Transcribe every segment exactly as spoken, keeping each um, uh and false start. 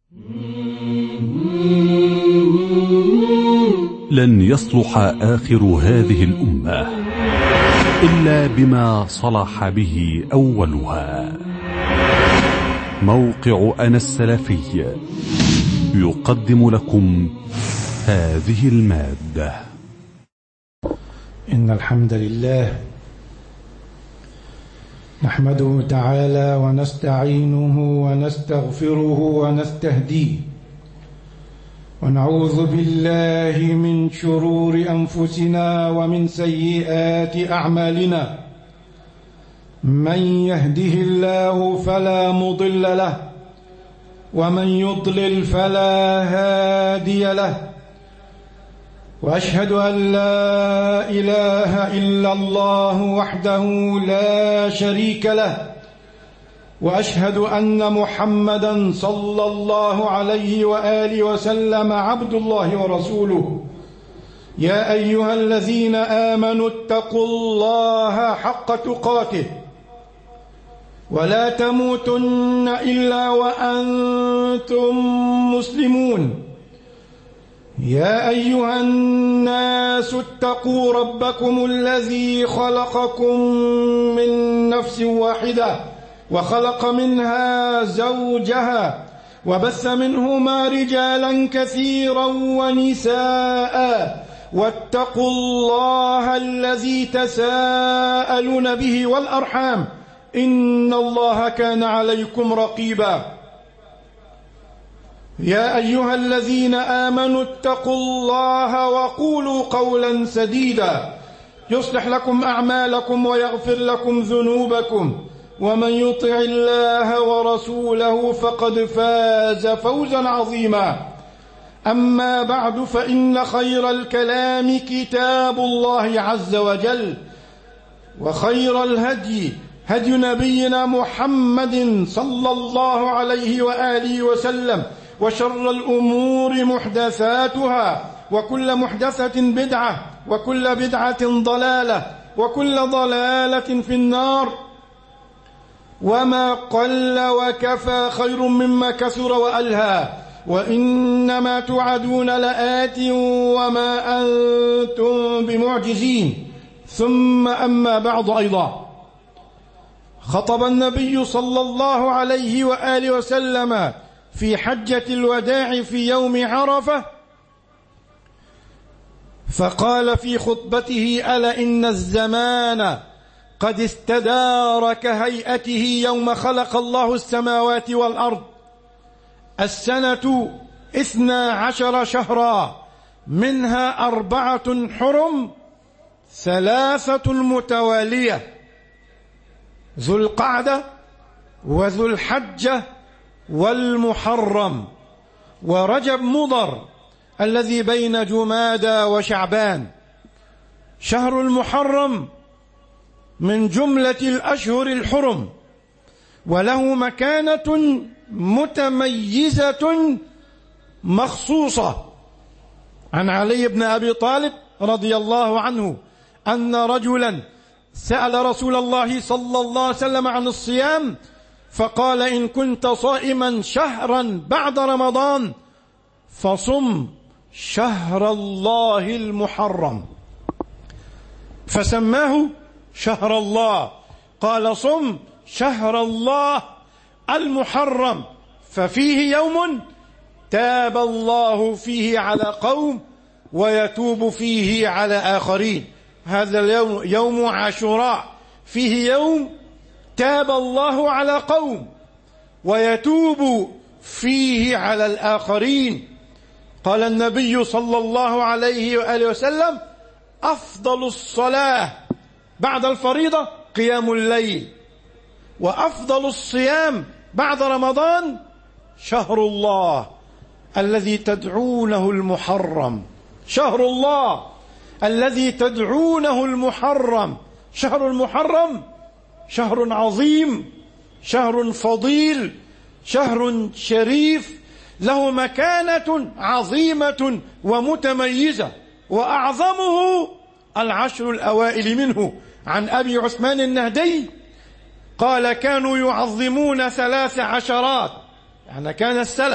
لن يصلح آخر هذه الأمة إلا بما صلح به أولها. موقع أنا السلفي يقدم لكم هذه المادة. إن الحمد لله نحمده تعالى ونستعينه ونستغفره ونستهديه، ونعوذ بالله من شرور أنفسنا ومن سيئات أعمالنا. من يهده الله فلا مضل له، ومن يضلل فلا هادي له، وأشهد أن لا إله إلا الله وحده لا شريك له، وأشهد أن محمدًا صلى الله عليه وآله وسلم عبد الله ورسوله. يا أيها الذين آمنوا اتقوا الله حق تقاته ولا تموتن إلا وأنتم مسلمون. يا أيها الناس اتقوا ربكم الذي خلقكم من نفس واحدة وخلق منها زوجها وبث منهما رجالا كثيرا ونساء، واتقوا الله الذي تساءلون به والأرحام إن الله كان عليكم رقيبا. يا أيها الذين آمنوا اتقوا الله وقولوا قولا سديدا يصلح لكم أعمالكم ويغفر لكم ذنوبكم، ومن يطع الله ورسوله فقد فاز فوزا عظيما. أما بعد، فإن خير الكلام كتاب الله عز وجل، وخير الهدي هدي نبينا محمد صلى الله عليه وآله وسلم، وشر الأمور محدثاتها، وكل محدثة بدعة، وكل بدعة ضلالة، وكل ضلالة في النار. وما قل وكفى خير مما كثر وألهى، وإنما توعدون لآت وما أنتم بمعجزين. ثم أما بعد، أيضا خطب النبي صلى الله عليه وآله وسلم في حجة الوداع في يوم عرفة، فقال في خطبته: ألا إن الزمان قد استدار كهيئته يوم خلق الله السماوات والأرض. السنة اثنا عشر شهرا، منها أربعة حرم، ثلاثة متوالية: ذو القعدة وذو الحجة والمحرم، ورجب مضر الذي بين جمادى وشعبان. شهر المحرم من جملة الأشهر الحرم، وله مكانة متميزة مخصوصة. عن علي بن أبي طالب رضي الله عنه أن رجلا سأل رسول الله صلى الله عليه وسلم عن الصيام، فقال: إن كنت صائما شهرا بعد رمضان فصم شهر الله المحرم. فسماه شهر الله، قال: صم شهر الله المحرم، ففيه يوم تاب الله فيه على قوم ويتوب فيه على آخرين. هذا اليوم يوم عاشوراء، فيه يوم تاب الله على قوم ويتوب فيه على الآخرين. قال النبي صلى الله عليه وآله وسلم: أفضل الصلاة بعد الفريضة قيام الليل، وأفضل الصيام بعد رمضان شهر الله الذي تدعونه المحرم. شهر الله الذي تدعونه المحرم. شهر المحرم شهر عظيم، شهر فضيل، شهر شريف، له مكانة عظيمة ومتميزة، وأعظمه العشر الأوائل منه. عن أبي عثمان النهدي قال: كانوا يعظمون ثلاث عشرات، يعني كان السلف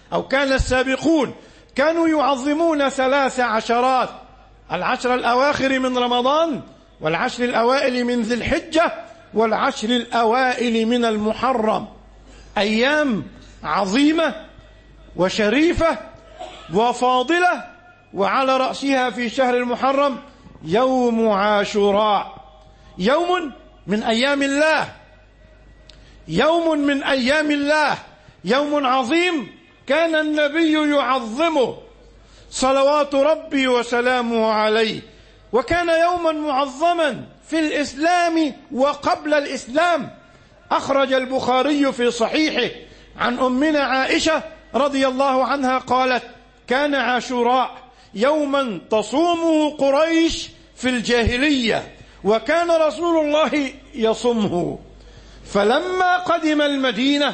أو كان السابقون كانوا يعظمون ثلاث عشرات: العشر الأواخر من رمضان، والعشر الأوائل من ذي الحجة، والعشر الأوائل من المحرم. أيام عظيمة وشريفة وفاضلة، وعلى رأسها في شهر المحرم يوم عاشوراء، يوم من أيام الله، يوم من أيام الله، يوم عظيم كان النبي يعظمه صلوات ربي وسلامه عليه، وكان يوما معظما في الإسلام وقبل الإسلام. أخرج البخاري في صحيحه عن أمنا عائشة رضي الله عنها قالت: كان عاشوراء يوما تصومه قريش في الجاهلية، وكان رسول الله يصومه، فلما قدم المدينة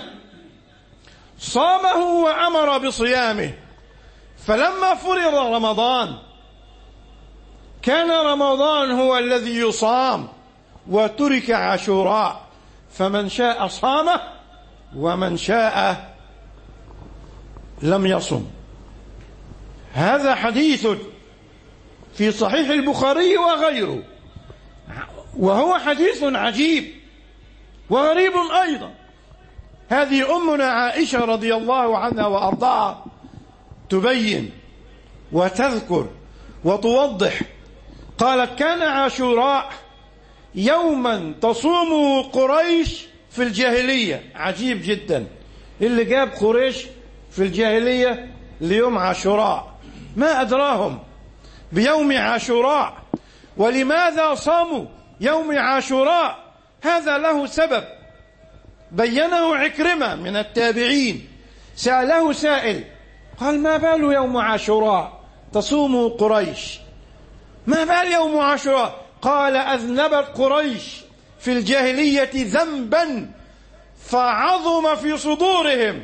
صامه وأمر بصيامه، فلما فرض رمضان كان رمضان هو الذي يصام وترك عاشوراء، فمن شاء صامه ومن شاء لم يصم. هذا حديث في صحيح البخاري وغيره، وهو حديث عجيب وغريب أيضا. هذه أمنا عائشة رضي الله عنها وأرضاها تبين وتذكر وتوضح، قالت: كان عاشوراء يوما تصومه قريش في الجاهلية. عجيب جدا، اللي جاب قريش في الجاهلية ليوم عاشوراء؟ ما أدراهم بيوم عاشوراء؟ ولماذا صاموا يوم عاشوراء؟ هذا له سبب بينه عكرمة من التابعين. سأله سائل قال: ما بال يوم عاشوراء تصومه قريش؟ ما بال يوم عاشوراء؟ قال: أذنبت قريش في الجاهلية ذنبا فعظم في صدورهم،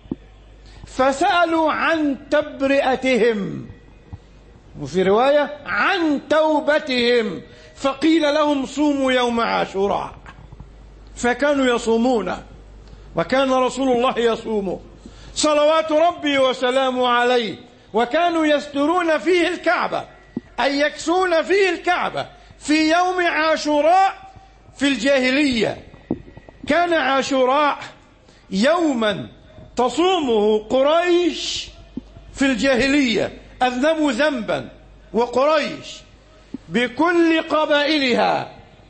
فسألوا عن تبرئتهم، وفي رواية عن توبتهم، فقيل لهم صوموا يوم عاشوراء، فكانوا يصومون، وكان رسول الله يصومه صلوات ربي وسلامه عليه، وكانوا يسترون فيه الكعبة، أي يكسون فيه الكعبة في يوم عاشوراء في الجاهلية. كان عاشوراء يوما تصومه قريش في الجاهلية، أذنبوا ذنبا، وقريش بكل قبائلها،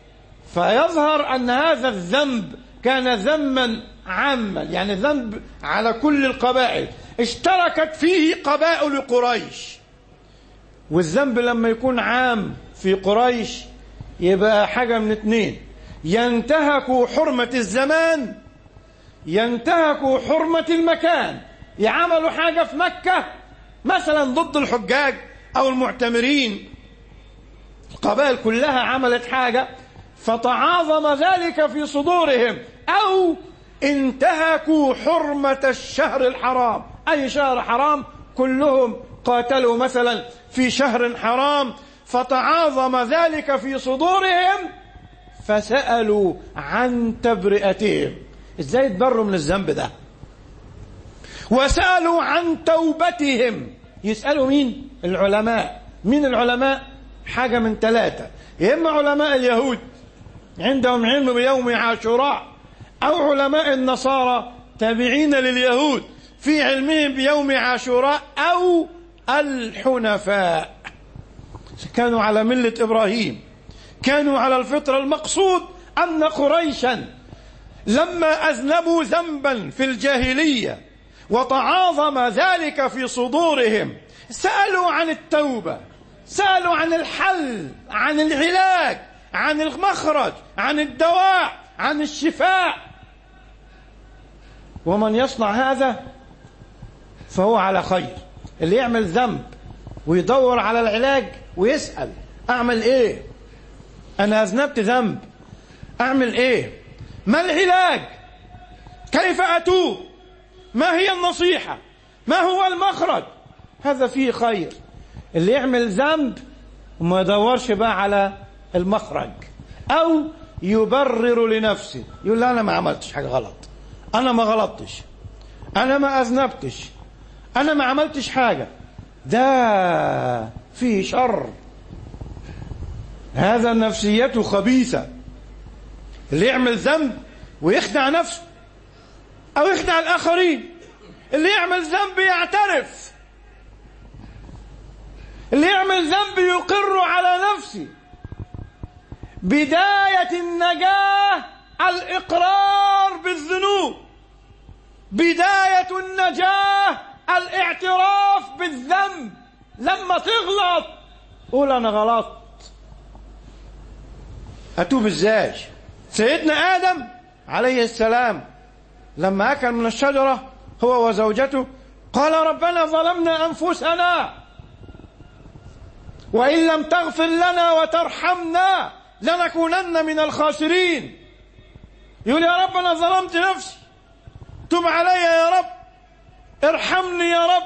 فيظهر أن هذا الذنب كان ذنبا عاما، يعني ذنب على كل القبائل، اشتركت فيه قبائل قريش. والذنب لما يكون عام في قريش يبقى حاجة من اتنين: ينتهكوا حرمة الزمان، ينتهكوا حرمة المكان. يعملوا حاجة في مكة مثلا ضد الحجاج أو المعتمرين، القبائل كلها عملت حاجة فتعاظم ذلك في صدورهم، أو انتهكوا حرمة الشهر الحرام، أي شهر حرام كلهم قاتلوا مثلا في شهر حرام، فتعاظم ذلك في صدورهم فسألوا عن تبرئتهم، ازاي يتبروا من الذنب ده، وسألوا عن توبتهم. يسألوا مين؟ العلماء. مين العلماء؟ حاجة من ثلاثة: يا إما علماء اليهود عندهم علم بيوم عاشوراء، أو علماء النصارى تابعين لليهود في علمهم بيوم عاشوراء، أو الحنفاء كانوا على ملة إبراهيم، كانوا على الفطرة. المقصود أن قريشا لما أذنبوا ذنبا في الجاهلية وتعاظم ذلك في صدورهم سألوا عن التوبة، سألوا عن الحل، عن العلاج، عن المخرج، عن الدواء، عن الشفاء. ومن يصنع هذا فهو على خير. اللي يعمل ذنب ويدور على العلاج ويسأل أعمل إيه؟ أنا أذنبت ذنب، أعمل إيه؟ ما العلاج؟ كيف أتوب؟ ما هي النصيحة؟ ما هو المخرج؟ هذا فيه خير. اللي يعمل ذنب وما يدورش بقى على المخرج، أو يبرر لنفسه، يقول لا أنا ما عملتش حاجة غلط، أنا ما غلطتش، أنا ما أذنبتش، أنا ما عملتش حاجة، ده فيه شر، هذا نفسيته خبيثة. اللي يعمل ذنب ويخدع نفسه أو يخدع الآخرين، اللي يعمل ذنب يعترف، اللي يعمل ذنب يقر على نفسه. بداية النجاة الإقرار بالذنوب، بداية النجاة الاعتراف بالذنب. لما تغلط قول أنا غلطت، أتوب إزاي؟ سيدنا آدم عليه السلام لما أكل من الشجرة هو وزوجته قال ربنا ظلمنا أنفسنا وإن لم تغفر لنا وترحمنا لنكونن من الخاسرين. يقول يا رب أنا ظلمت نفسي، تب علي يا رب، ارحمني يا رب.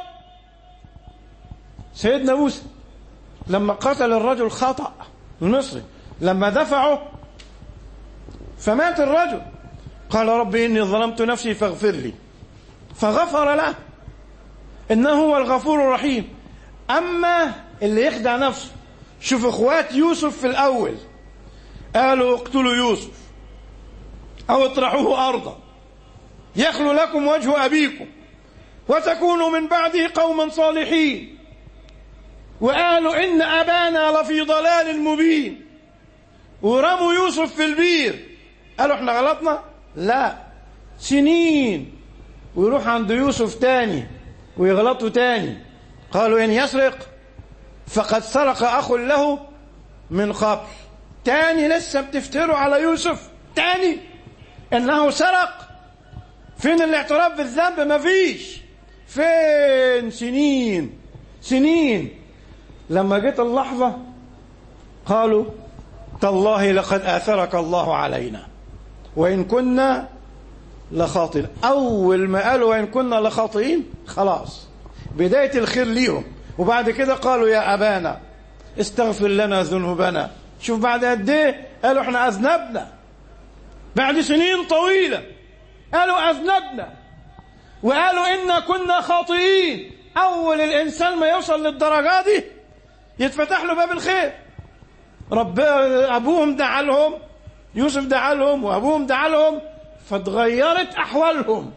سيدنا موسى لما قتل الرجل خطأ المصري، لما دفعه فمات الرجل، قال رب إني ظلمت نفسي فاغفر لي، فغفر له، إنه هو الغفور الرحيم. أما اللي يخدع نفسه، شوف اخوات يوسف في الأول قالوا اقتلوا يوسف أو اطرحوه أرضا يخلو لكم وجه أبيكم وتكونوا من بعده قوما صالحين، وقالوا إن أبانا لفي ضلال مبين، ورموا يوسف في البير. قالوا احنا غلطنا؟ لا، سنين ويروح عند يوسف تاني ويغلطوا تاني. قالوا إن يسرق فقد سرق أخ له من قبل. تاني لسه بتفتروا على يوسف تاني إنه سرق. فين الاعتراف بالذنب؟ مفيش. فين؟ سنين سنين. لما جت اللحظة قالوا تالله لقد آثرك الله علينا وإن كنا لخاطئين. أول ما قالوا وإن كنا لخاطئين خلاص بداية الخير ليهم. وبعد كده قالوا يا أبانا استغفر لنا ذنوبنا. شوف بعد قد ايه قالوا احنا أذنبنا، بعد سنين طويلة قالوا أذنبنا وقالوا إنا كنا خاطئين. أول الإنسان ما يوصل للدرجة دي يتفتح له باب الخير. رب أبوهم دعا لهم، يوسف دعا لهم وأبوهم دعا لهم، فتغيرت أحوالهم.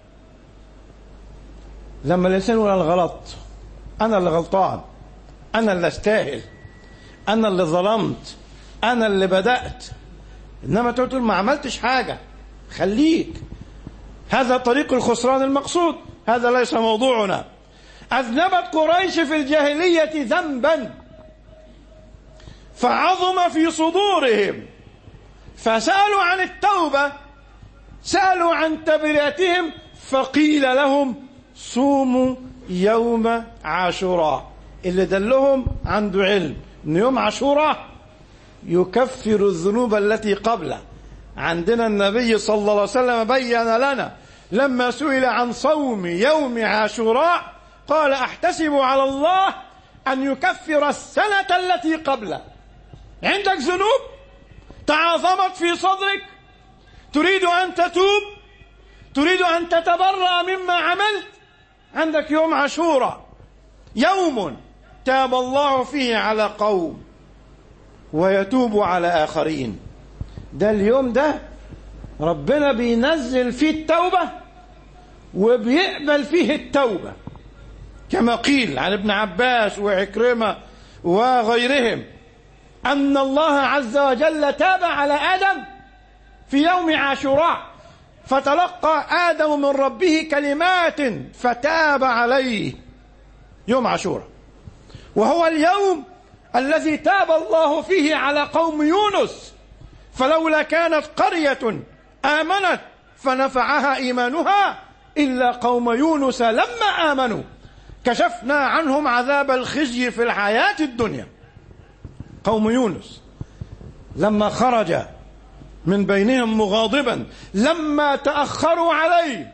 لما الإنسان يقول الغلط، أنا اللي غلطان، أنا اللي أستاهل، أنا اللي ظلمت، أنا اللي بدأت، إنما تقول ما عملتش حاجة، خليك. هذا طريق الخسران المقصود. هذا ليس موضوعنا. أذنبت قريش في الجاهلية ذنبا فعظم في صدورهم فسألوا عن التوبة، سألوا عن تبرئتهم، فقيل لهم صوموا يوم عاشوراء. اللي دلهم عنده علم ان يوم عاشوراء يكفر الذنوب التي قبله. عندنا النبي صلى الله عليه وسلم بين لنا لما سئل عن صوم يوم عاشوراء قال احتسب على الله ان يكفر السنة التي قبله. عندك ذنوب تعاظمت في صدرك، تريد أن تتوب، تريد أن تتبرأ مما عملت، عندك يوم عاشوراء، يوم تاب الله فيه على قوم ويتوب على آخرين. ده اليوم ده ربنا بينزل فيه التوبة وبيقبل فيه التوبة، كما قيل عن ابن عباس وعكرمة وغيرهم أن الله عز وجل تاب على آدم في يوم عاشوراء، فتلقى آدم من ربه كلمات فتاب عليه. يوم عاشوراء وهو اليوم الذي تاب الله فيه على قوم يونس، فلولا كانت قرية آمنت فنفعها إيمانها إلا قوم يونس لما آمنوا كشفنا عنهم عذاب الخزي في الحياة الدنيا. قوم يونس لما خرج من بينهم مغاضبا لما تأخروا عليه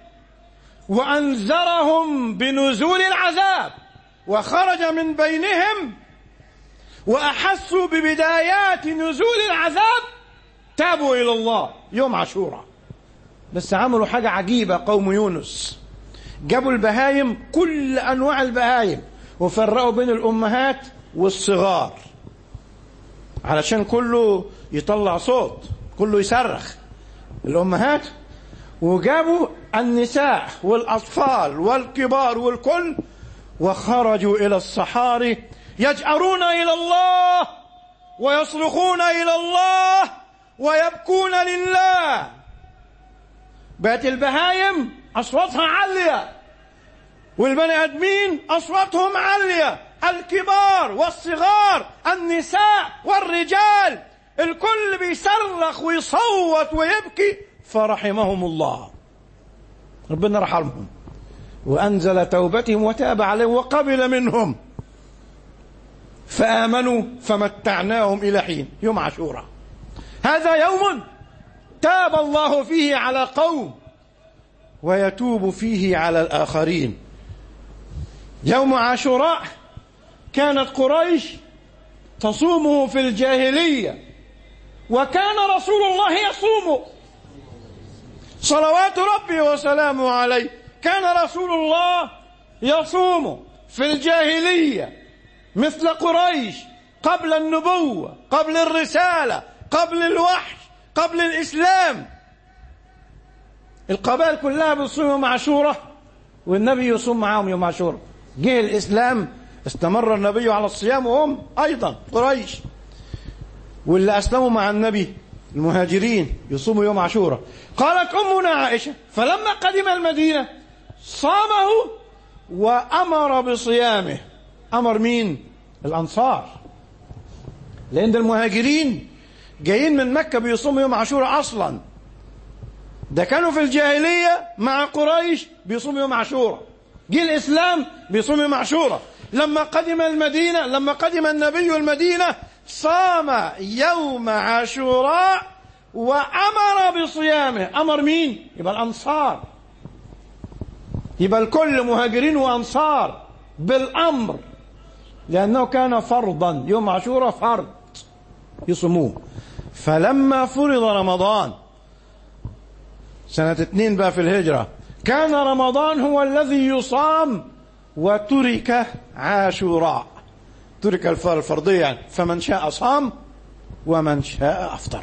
وأنذرهم بنزول العذاب، وخرج من بينهم وأحسوا ببدايات نزول العذاب، تابوا إلى الله يوم عاشوراء. بس عملوا حاجة عجيبة قوم يونس، جابوا البهايم، كل أنواع البهايم، وفرقوا بين الأمهات والصغار علشان كله يطلع صوت، كله يصرخ، الأمهات، وجابوا النساء والأطفال والكبار والكل، وخرجوا إلى الصحاري يجأرون إلى الله ويصرخون إلى الله ويبكون لله. بقت البهايم أصواتها عالية، والبني آدمين أصواتهم عالية، الكبار والصغار، النساء والرجال، الكل بيصرخ ويصوت ويبكي، فرحمهم الله، ربنا رحمهم وأنزل توبتهم وتاب عليهم وقبل منهم، فآمنوا فمتعناهم إلى حين. يوم عاشوراء هذا يوم تاب الله فيه على قوم ويتوب فيه على الآخرين. يوم عاشوراء كانت قريش تصومه في الجاهلية، وكان رسول الله يصومه صلوات ربي وسلامه عليه، كان رسول الله يصوم في الجاهلية مثل قريش، قبل النبوة، قبل الرسالة، قبل الوحي، قبل الإسلام. القبائل كلها بتصوم يوم عاشوراء، والنبي يصوم معهم يوم عاشوراء. جه الإسلام استمر النبي على الصيام، وهم أيضا قريش، واللي أسلموا مع النبي المهاجرين يصوموا يوم عاشوراء. قالت أمنا عائشة: فلما قدم المدينة صامه وأمر بصيامه. أمر مين؟ الأنصار، لأن المهاجرين جايين من مكة بيصوموا يوم عاشوراء أصلا، ده كانوا في الجاهلية مع قريش بيصوموا يوم عاشوراء، جه الإسلام بيصوم يوم عاشوراء. لما قدم المدينة، لما قدم النبي المدينة صام يوم عاشوراء وأمر بصيامه. أمر مين؟ يبقى الأنصار، يبقى الكل مهاجرين وأنصار بالأمر، لأنه كان فرضا، يوم عاشوراء فرض يصوموه. فلما فرض رمضان سنة اثنين بقى في الهجرة، كان رمضان هو الذي يصام، وترك عاشوراء، ترك الفرضية يعني، فمن شاء صام ومن شاء أفطر.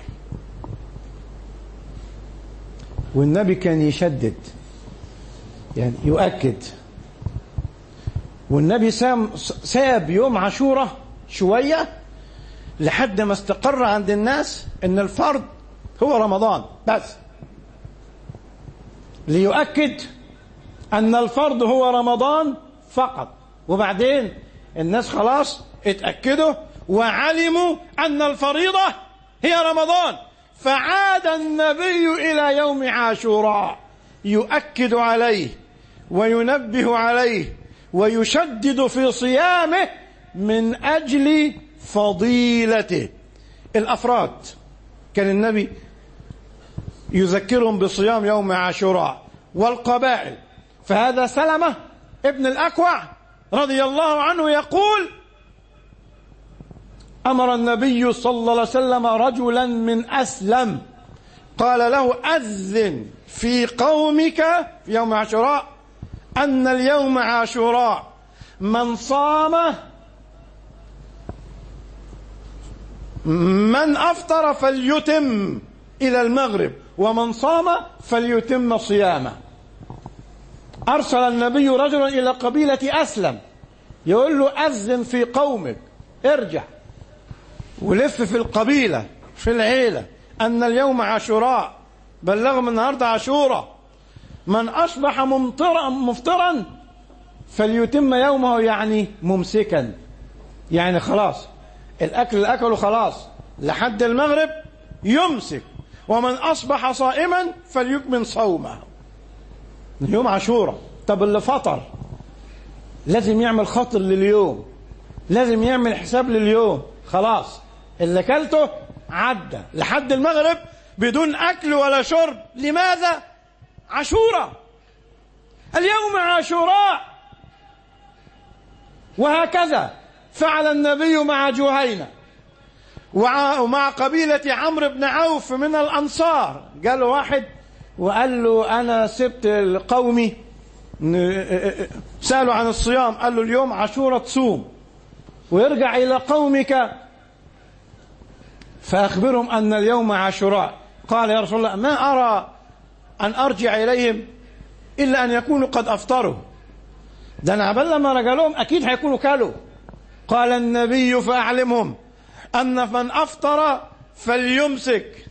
والنبي كان يشدد يعني يؤكد، والنبي ساب يوم عاشوراء شوية لحد ما استقر عند الناس ان الفرض هو رمضان بس، ليؤكد ان الفرض هو رمضان فقط. وبعدين الناس خلاص اتأكدوا وعلموا ان الفريضة هي رمضان، فعاد النبي الى يوم عاشوراء يؤكد عليه وينبه عليه ويشدد في صيامه من أجل فضيلته. الأفراد كان النبي يذكرهم بصيام يوم عاشوراء، والقبائل. فهذا سلمة ابن الأكوع رضي الله عنه يقول: أمر النبي صلى الله عليه وسلم رجلا من أسلم، قال له: أذن في قومك في يوم عاشوراء أن اليوم عاشوراء، من صام من أفطر فليتم إلى المغرب، ومن صام فليتم صيامه. أرسل النبي رجلا إلى قبيلة أسلم يقول له: أذن في قومك، ارجع ولف في القبيلة في العيلة أن اليوم عاشوراء، بلغهم النهارده عاشوراء، من أصبح ممطرا مفطرا فليتم يومه، يعني ممسكا، يعني خلاص الأكل اللي أكله خلاص لحد المغرب يمسك، ومن أصبح صائما فليكمل صومه. يوم عاشوراء. طب اللي فطر لازم يعمل خطر لليوم، لازم يعمل حساب لليوم، خلاص اللي أكلته عدى لحد المغرب بدون أكل ولا شرب. لماذا؟ عاشوراء، اليوم عاشوراء. وهكذا فعل النبي مع جهينة ومع قبيلة عمرو بن عوف من الأنصار. قال له واحد وقال له: أنا سبت قومي سألوا عن الصيام، قال له اليوم عاشوراء تصوم ويرجع إلى قومك فأخبرهم أن اليوم عاشوراء. قال يا رسول الله ما أرى أن أرجع إليهم إلا أن يكونوا قد أفطروا، ده أنا عبال لما رجع لهم أكيد هيكونوا كلوا. قال النبي فأعلمهم أن من أفطر فليمسك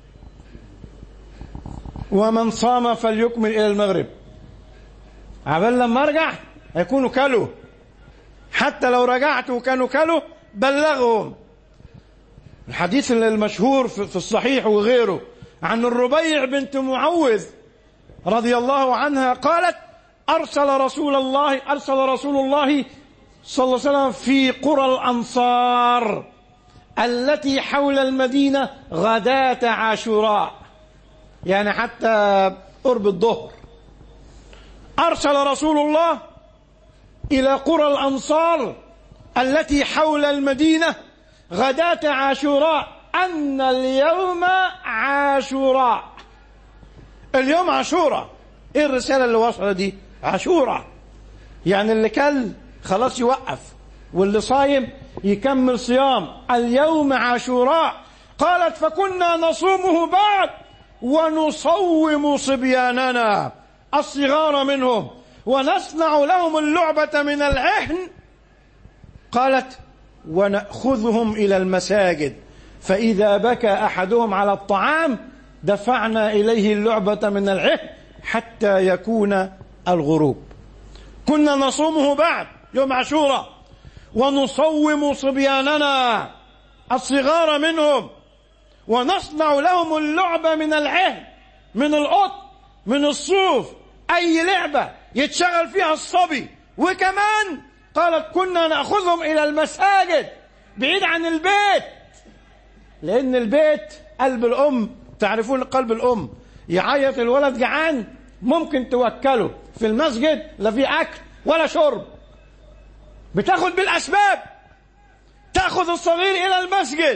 ومن صام فليكمل إلى المغرب. عبال لما أرجع هيكونوا كلوا، حتى لو رجعت وكانوا كلوا بلغهم. الحديث المشهور في الصحيح وغيره عن الربيع بنت معوذ رضي الله عنها قالت أرسل رسول الله أرسل رسول الله صلى الله عليه وسلم في قرى الأنصار التي حول المدينة غداة عاشوراء، يعني حتى قرب الظهر. أرسل رسول الله إلى قرى الأنصار التي حول المدينة غداة عاشوراء أن اليوم عاشوراء. اليوم عاشوراء. إيه الرسالة اللي وصلت دي؟ عاشوراء يعني اللي كل خلاص يوقف، واللي صايم يكمل صيام. اليوم عاشوراء. قالت فكنا نصومه بعد ونصوم صبياننا الصغار منهم ونصنع لهم اللعبة من العهن. قالت ونأخذهم إلى المساجد فإذا بكى أحدهم على الطعام دفعنا إليه اللعبة من العهن حتى يكون الغروب. كنا نصومه بعد يوم عاشوراء ونصوم صبياننا الصغار منهم ونصنع لهم اللعبة من العهن، من القط، من الصوف، أي لعبة يتشغل فيها الصبي. وكمان قالت كنا نأخذهم إلى المساجد بعيد عن البيت، لأن البيت قلب الأم. تعرفون قلب الأم، يعيط الولد جعان ممكن توكله. في المسجد لا في أكل ولا شرب، بتاخد بالأسباب، تأخذ الصغير إلى المسجد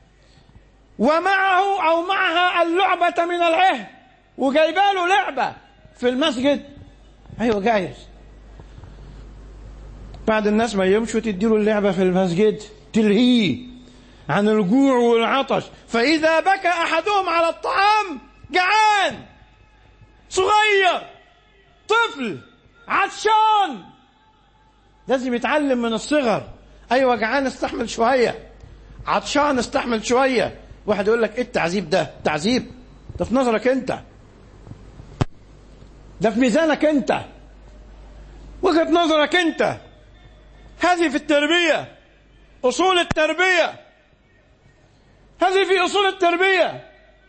ومعه أو معها اللعبة من العهن، وجايباله لعبة في المسجد. أيوة جايز. بعد الناس ما يمشوا تديله اللعبة في المسجد تلهيه عن الجوع والعطش. فإذا بكى أحدهم على الطعام، جعان صغير طفل عطشان، لازم يتعلم من الصغر. أيوة جعان استحمل شوية، عطشان استحمل شوية. واحد يقول لك إيه التعذيب ده؟ تعذيب ده في نظرك أنت، ده في ميزانك أنت، وجهة نظرك أنت. هذه في التربية، أصول التربية، هذه في أصول التربية.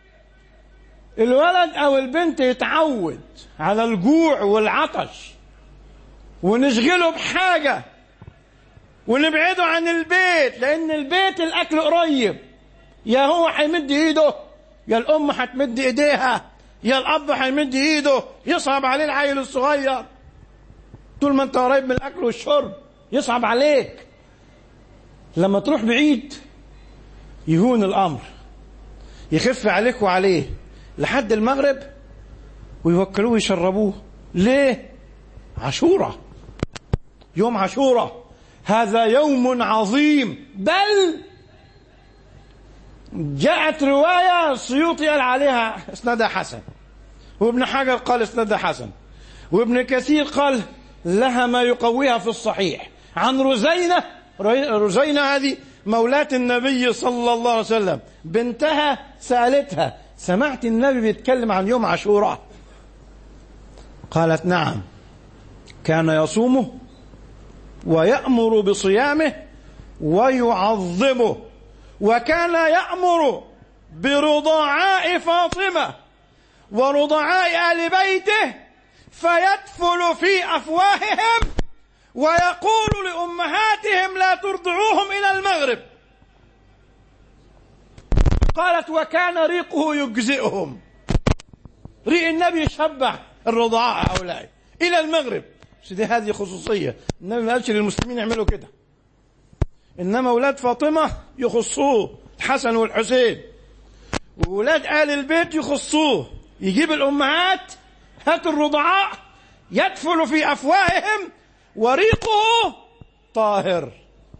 الولد أو البنت يتعود على الجوع والعطش، ونشغله بحاجة ونبعده عن البيت، لأن البيت الأكل قريب. يا هو هيمد إيده، يا الأم هتمد إيديها، يا الأب هيمد إيده. يصعب عليه العيل الصغير طول ما أنت قريب من الأكل والشرب، يصعب عليك. لما تروح بعيد يهون الأمر، يخف عليك وعليه لحد المغرب ويوكلوه يشربوه. ليه؟ عاشوراء، يوم عاشوراء هذا يوم عظيم. بل جاءت رواية السيوطي قال عليها اسنادها حسن، وابن حجر قال اسنادها حسن، وابن كثير قال لها ما يقويها في الصحيح، عن رزينة. رزينة هذه مولاة النبي صلى الله عليه وسلم، بنتها سألتها سمعت النبي بيتكلم عن يوم عاشوراء؟ قالت نعم، كان يصومه ويأمر بصيامه ويعظمه، وكان يأمر برضاعاء فاطمة ورضاعاء آل بيته فيدفل في أفواههم ويقول لأمهاتهم لا ترضعوهم إلى المغرب. قالت وكان ريقه يجزئهم، ريق النبي يشبع الرضاعاء هؤلاء إلى المغرب. دي هذه خصوصية، النبي ما قالش للمسلمين يعملوا كده، إنما أولاد فاطمة يخصوه، الحسن والحسين، وأولاد آل البيت يخصوه. يجيب الأمهات هات الرضعاء يدفل في أفواههم وريقه طاهر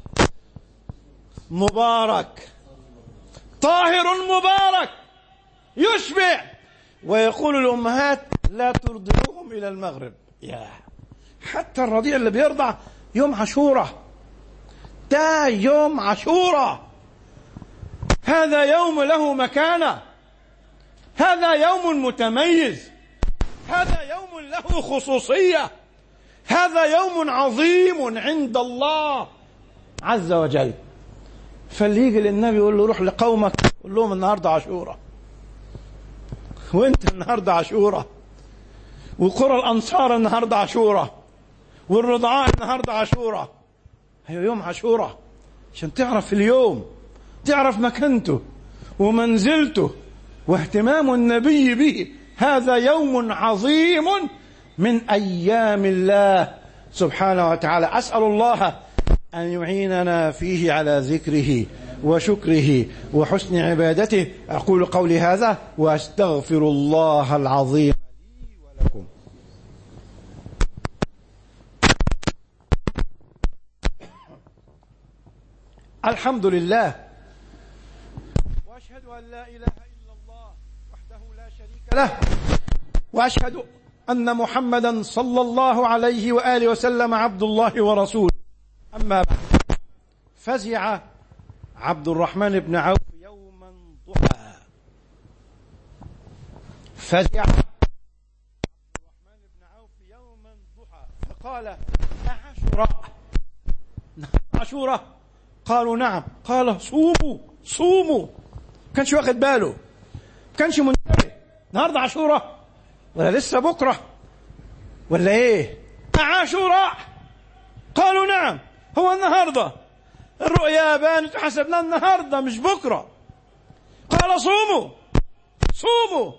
مبارك، طاهر مبارك يشبع. ويقول الأمهات لا ترضعوهم إلى المغرب. يا حتى الرضيع اللي بيرضع يوم عاشوراء، ده يوم عاشوراء، هذا يوم له مكانة، هذا يوم متميز، هذا يوم له خصوصية، هذا يوم عظيم عند الله عز وجل. فاللي يجي للنبي يقول له روح لقومك قول لهم النهارده عاشوراء، وانت النهارده عاشوراء، وقرى الأنصار النهارده عاشوراء، والرضعاء النهارده عاشوراء. هي يوم عاشوراء عشان تعرف اليوم، تعرف مكانته ومنزلته واهتمام النبي به. هذا يوم عظيم من أيام الله سبحانه وتعالى. أسأل الله أن يعيننا فيه على ذكره وشكره وحسن عبادته. أقول قولي هذا وأستغفر الله العظيم لي ولكم. الحمد لله، وأشهد أن لا إله إلا الله وحده لا شريك له، وأشهد أن محمدا صلى الله عليه وآله وسلم عبد الله ورسوله. أما بعد، فزع عبد الرحمن بن عوف يوما ضحى، فزع عبد الرحمن بن عوف يوما ضحى فقال أعاشوراء؟ عاشوراء؟ قالوا نعم. قال صوموا صوموا. كانش واخد باله، كانش منتبه. النهارده عاشوراء ولا لسه بكره ولا ايه؟ عاشوراء؟ قالوا نعم، هو النهارده، الرؤيا بانت وحسبنا النهارده مش بكره. قال صوموا صوموا.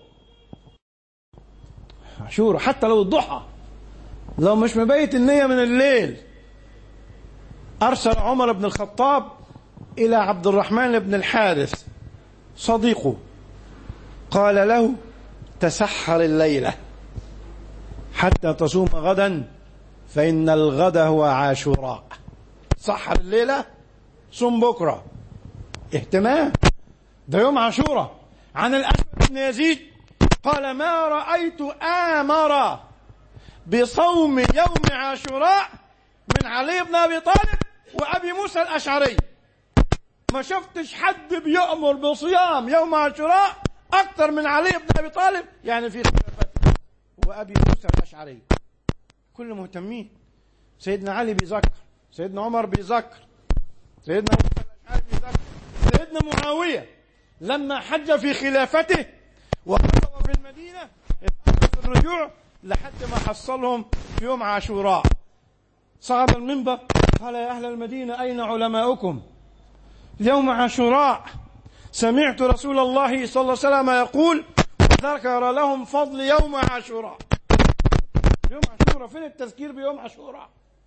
عاشوراء حتى لو الضحى، لو مش مبيت النية من الليل. أرسل عمر بن الخطاب إلى عبد الرحمن بن الحارث صديقه، قال له تسحر الليلة حتى تصوم غدا فإن الغد هو عاشوراء. سحر الليلة، صوم بكرة. اهتمام، ده يوم عاشوراء. عن الأسود بن يزيد قال ما رأيت آمر بصوم يوم عاشوراء من علي بن أبي طالب وأبي موسى الأشعري. ما شفتش حد بيأمر بصيام يوم عاشوراء أكثر من علي بن أبي طالب، يعني في خلافته، وأبي موسى الأشعري. كل مهتمين. سيدنا علي بيذكر، سيدنا عمر بيذكر، سيدنا موسى الأشعري بيذكر، سيدنا معاوية لما حج في خلافته وخطب في المدينة في الرجوع لحد ما حصلهم في يوم عاشوراء. صعد المنبر قال يا أهل المدينة أين علماؤكم؟ يوم عاشوراء سمعت رسول الله صلى الله عليه وسلم يقول، ذكر لهم فضل يوم عاشوراء. يوم عاشوراء، فين التذكير بيوم عاشوراء؟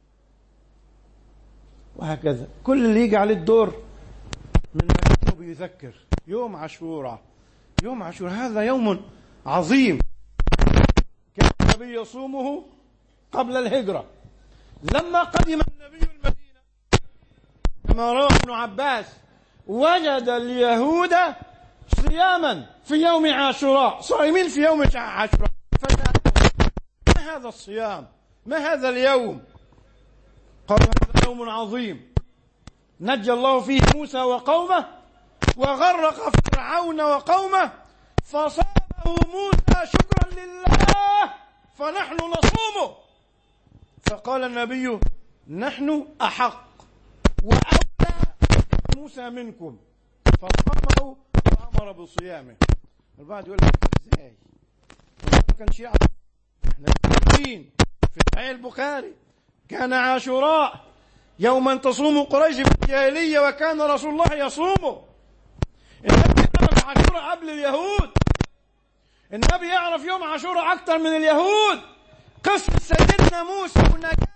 وهكذا كل اللي يجي عليه الدور من مكانه بيذكر يوم عاشوراء. يوم عاشوراء هذا يوم عظيم، كان النبي يصومه قبل الهجرة. لما قدم النبي المدينة كما روى ابن عباس وجد اليهود صياما في يوم عاشوراء، صائمين في يوم عاشوراء. ما هذا الصيام؟ ما هذا اليوم؟ قالوا هذا يوم عظيم نجى الله فيه موسى وقومه وغرق فرعون وقومه فصامه موسى شكرا لله فنحن نصومه. فقال النبي نحن أحق وأولى موسى منكم، فصامه وأمر بصيامه. البعض يقول لك ازاي؟ ما كانش يعرف. احنا في صحيح البخاري كان عاشوراء يوما تصوم قريش في الجاهلية وكان رسول الله يصومه. النبي يعرف عاشوراء قبل اليهود، النبي يعرف يوم عاشوراء أكثر من اليهود. قصة سيدنا موسى ونجاته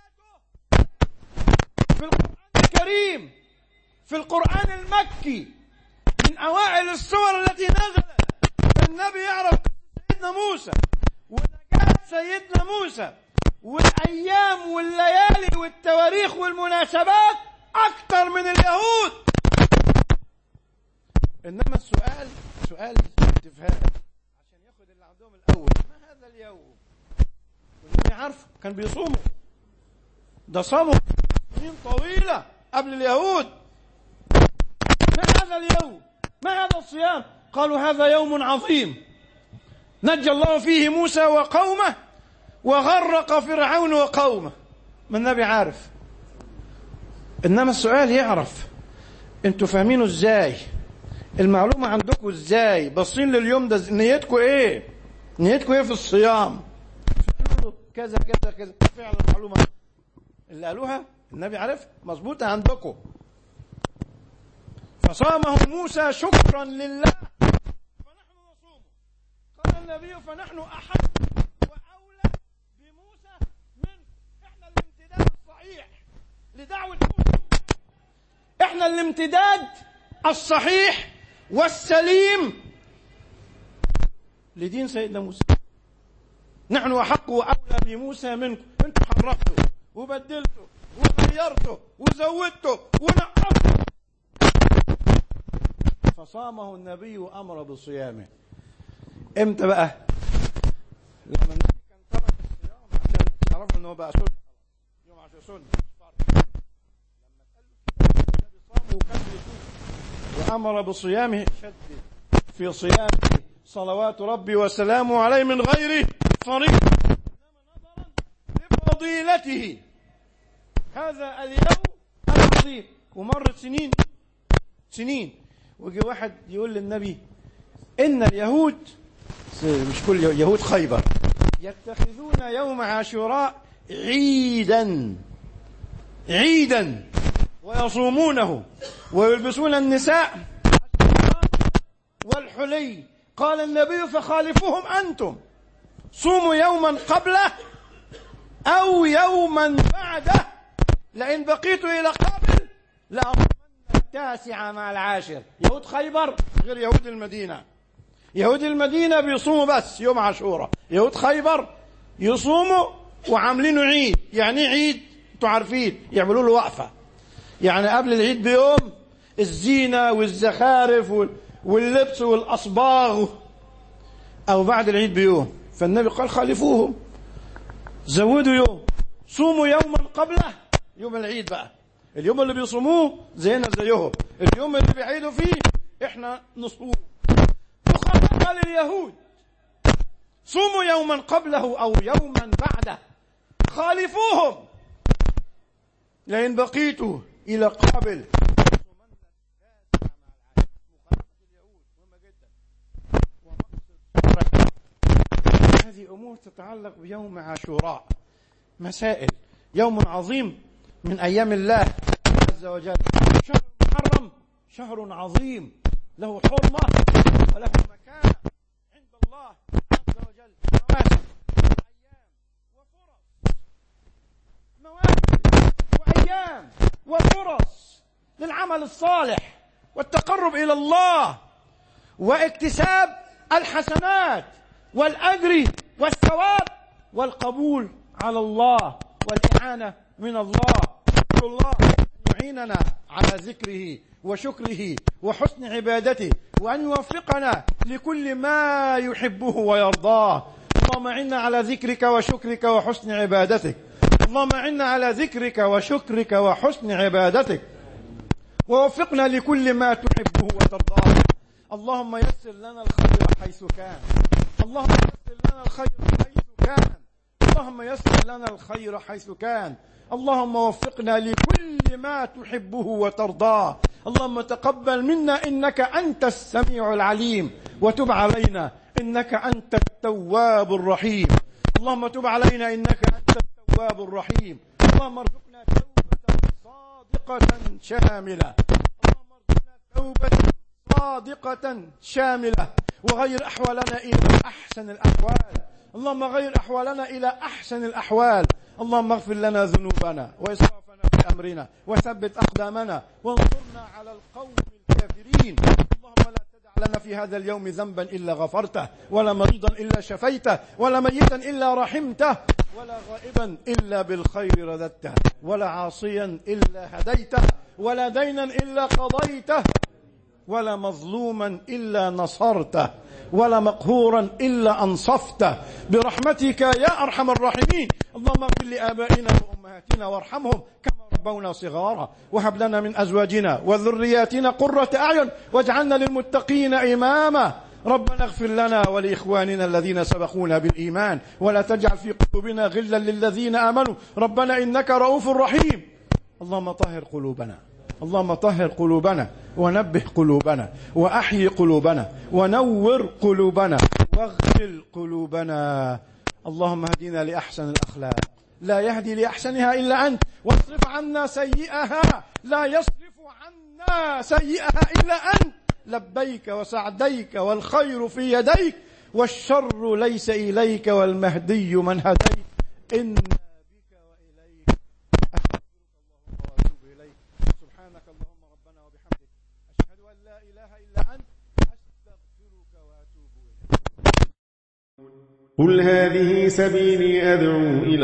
في القرآن الكريم، في القرآن المكي، من أوائل السور التي نزلت. النبي يعرف سيدنا موسى ونجاة سيدنا موسى والأيام والليالي والتواريخ والمناسبات أكثر من اليهود. إنما السؤال سؤال استفهام عشان ياخد اللي عندهم الأول. ما هذا اليوم؟ والنبي عارف كان بيصوموا، ده صاموا سنين طويلة قبل اليهود. ما هذا اليوم؟ ما هذا الصيام؟ قالوا هذا يوم عظيم نجى الله فيه موسى وقومه وغرق فرعون وقومه. ما النبي عارف. إنما السؤال يعرف انتوا فاهمينه ازاي؟ المعلومة عندكم ازاي؟ باصين لليوم ده نيتكم ايه؟ نيتكم ايه في الصيام؟ كذا كذا كذا. فعلا المعلومة اللي قالوها النبي عارف مظبوطة عندكم. فصامه موسى شكرا لله فنحن نصوم. قال النبي فنحن أحق وأولى بموسى من احنا الامتداد الصحيح لدعوة موسى. احنا الامتداد الصحيح والسليم لدين سيدنا موسى. نحن أحق وأولى بموسى منكم. انتم حرفتوا وبدلتوا وغيرتوا وزودتوا ونقصتوا. فصامه النبي وأمر بصيامه. امتى بقى؟ لما النبي كان ترك الصيام عشان يعرفوا انه بقى سنة يوم عشان سنة. لما قال النبي صام وكان بيصوم وأمر بصيامه شدد في صيامه صلوات ربي وسلامه عليه من غير فريضة، إنما نظرا لفضيلته هذا اليوم العظيم. ومرت سنين سنين ويجي واحد يقول للنبي إن اليهود مش كل يهود خيبر يتخذون يوم عاشوراء عيدا عيدا ويصومونه ويلبسون النساء والحلي. قال النبي فخالفوهم أنتم، صوموا يوما قبله أو يوما بعده، لئن بقيت إلى قابل لأصومن التاسع مع العاشر. يهود خيبر غير يهود المدينة. يهود المدينة بيصوموا بس يوم عاشوراء، يهود خيبر يصوموا وعاملينه عيد. يعني عيد انتوا عارفين يعملوا له وقفة، يعني قبل العيد بيوم الزينة والزخارف واللبس والأصباغ، أو بعد العيد بيوم. فالنبي قال خالفوهم، زودوا يوم، صوموا يوما قبله يوم العيد بقى. اليوم اللي بيصوموه زينا زيهم، اليوم اللي بيعيدوا فيه احنا نصوم. مخالفة لليهود، صوموا يوما قبله أو يوما بعده. خالفوهم لئن بقيتوا إلى قابل. هذه أمور تتعلق بيوم عاشوراء، مسائل. يوم عظيم من أيام الله عز وجل. شهر محرم شهر عظيم له حرمة وله مكانة عند الله عز وجل. مواسم وأيام وفرص، مواسم وأيام وفرص للعمل الصالح والتقرب إلى الله واكتساب الحسنات والأجر والثواب والقبول على الله والإعانة من الله. نسأل الله أن يعيننا على ذكره وشكره وحسن عبادته، وأن يوفقنا لكل ما يحبه ويرضاه. اللهم أعنا على ذكرك وشكرك وحسن عبادتك. اللهم أعنا على ذكرك وشكرك وحسن عبادتك، ووفقنا لكل ما تحبه وترضاه. اللهم يسر لنا الخير حيث كان. اللهم يسر لنا الخير حيث كان. اللهم يسر لنا الخير حيث كان. اللهم وفقنا لكل ما تحبه وترضاه. اللهم تقبل منا إنك أنت السميع العليم، وتب علينا إنك أنت التواب الرحيم. اللهم تب علينا إنك أنت التواب الرحيم. اللهم ارزقنا توبة صادقة شاملة. اللهم ارزقنا توبة صادقة شاملة، وغير أحوالنا إلى أحسن الأحوال. اللهم غير أحوالنا إلى أحسن الأحوال. اللهم اغفر لنا ذنوبنا وإسرافنا في أمرنا، وثبت أقدامنا، وانصرنا على القوم الكافرين. اللهم لا تدع لنا في هذا اليوم ذنبا إلا غفرته، ولا مريضا إلا شفيته، ولا ميتا إلا رحمته. ولا غائبا إلا بالخير رددته، ولا عاصيا إلا هديته، ولا دينا إلا قضيته، ولا مظلوما إلا نصرته، ولا مقهورا إلا أنصفته، برحمتك يا أرحم الراحمين. اللهم اغفر لآبائنا وأمهاتنا وارحمهم كما ربونا صغارا، وهب لنا من أزواجنا وذرياتنا قرة أعين، واجعلنا للمتقين إماما. ربنا اغفر لنا ولإخواننا الذين سبقونا بالإيمان، ولا تجعل في قلوبنا غلا للذين آمنوا، ربنا إنك رؤوف رحيم. اللهم طهر قلوبنا، اللهم طهر قلوبنا، ونبه قلوبنا، وأحيي قلوبنا، ونور قلوبنا، واغسل قلوبنا. اللهم اهدنا لأحسن الأخلاق، لا يهدي لأحسنها إلا أنت، واصرف عنا سيئها، لا يصرف عنا سيئها إلا أنت. لبيك وسعديك، والخير في يديك، والشر ليس إليك، والمهدي من هديت. إن بك وإليك أستغفرك اللهم وأتوب إليك. سبحانك اللهم ربنا وبحمدك، أشهد أن لا إله إلا أنت، أستغفرك وأتوب إليك. قل هذه سبيلي أدعو إلى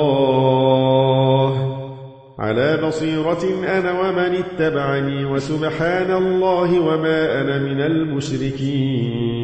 الله على بصيرة أنا ومن اتبعني، وسبحان الله وما أنا من المشركين.